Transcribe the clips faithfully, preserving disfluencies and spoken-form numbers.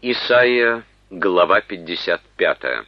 Исайя, глава пятьдесят пятая.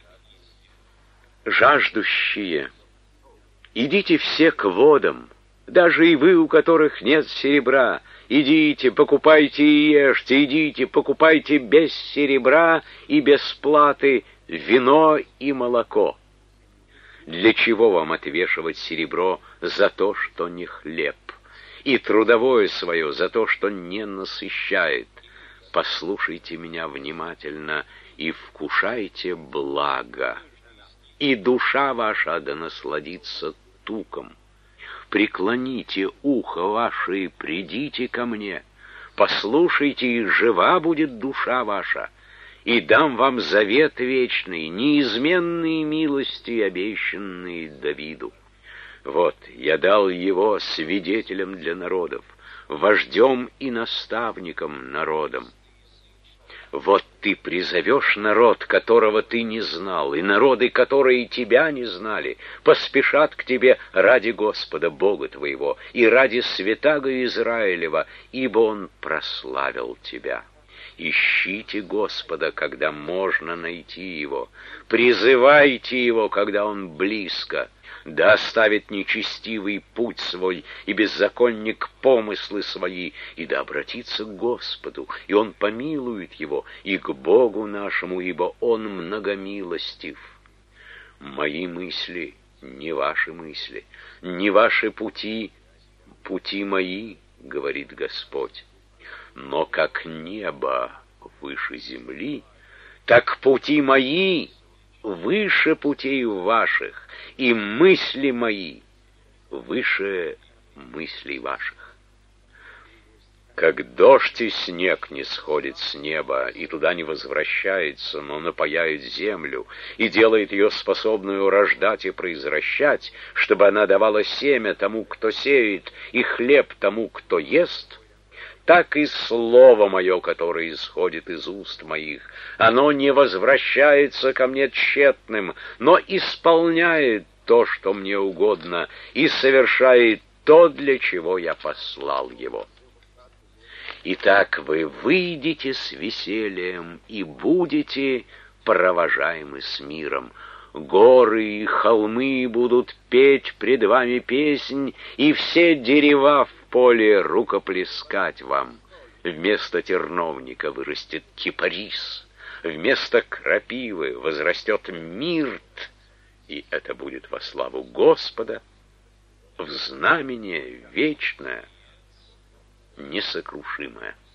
Жаждущие, идите все к водам, даже и вы, у которых нет серебра, идите, покупайте и ешьте, идите, покупайте без серебра и без платы вино и молоко. Для чего вам отвешивать серебро за то, что не хлеб, и трудовое свое за то, что не насыщает? Послушайте меня внимательно и вкушайте благо, и душа ваша да насладится туком. Преклоните ухо ваше и придите ко мне, послушайте, и жива будет душа ваша, и дам вам завет вечный, неизменные милости, обещанные Давиду. Вот, я дал его свидетелем для народов, вождем и наставником народам. Вот ты призовешь народ, которого ты не знал, и народы, которые тебя не знали, поспешат к тебе ради Господа Бога твоего и ради святаго Израилева, ибо Он прославил тебя. Ищите Господа, когда можно найти Его, призывайте Его, когда Он близко. Да оставит нечестивый путь свой и беззаконник помыслы свои, и да обратится к Господу, и Он помилует его, и к Богу нашему, ибо Он многомилостив. Мои мысли не ваши мысли, не ваши пути, пути мои, говорит Господь. Но как небо выше земли, так пути мои выше путей ваших, и мысли мои выше мыслей ваших. Как дождь и снег не сходит с неба, и туда не возвращается, но напояет землю, и делает ее способную рождать и произвращать, чтобы она давала семя тому, кто сеет, и хлеб тому, кто ест, так и слово мое, которое исходит из уст моих, оно не возвращается ко мне тщетным, но исполняет то, что мне угодно, и совершает то, для чего я послал его. Итак, вы выйдете с весельем и будете провожаемы с миром. Горы и холмы будут петь пред вами песнь, и все дерева в поле рукоплескать вам. Вместо терновника вырастет кипарис, вместо крапивы возрастет мирт, и это будет во славу Господа, в знамение вечное, несокрушимое.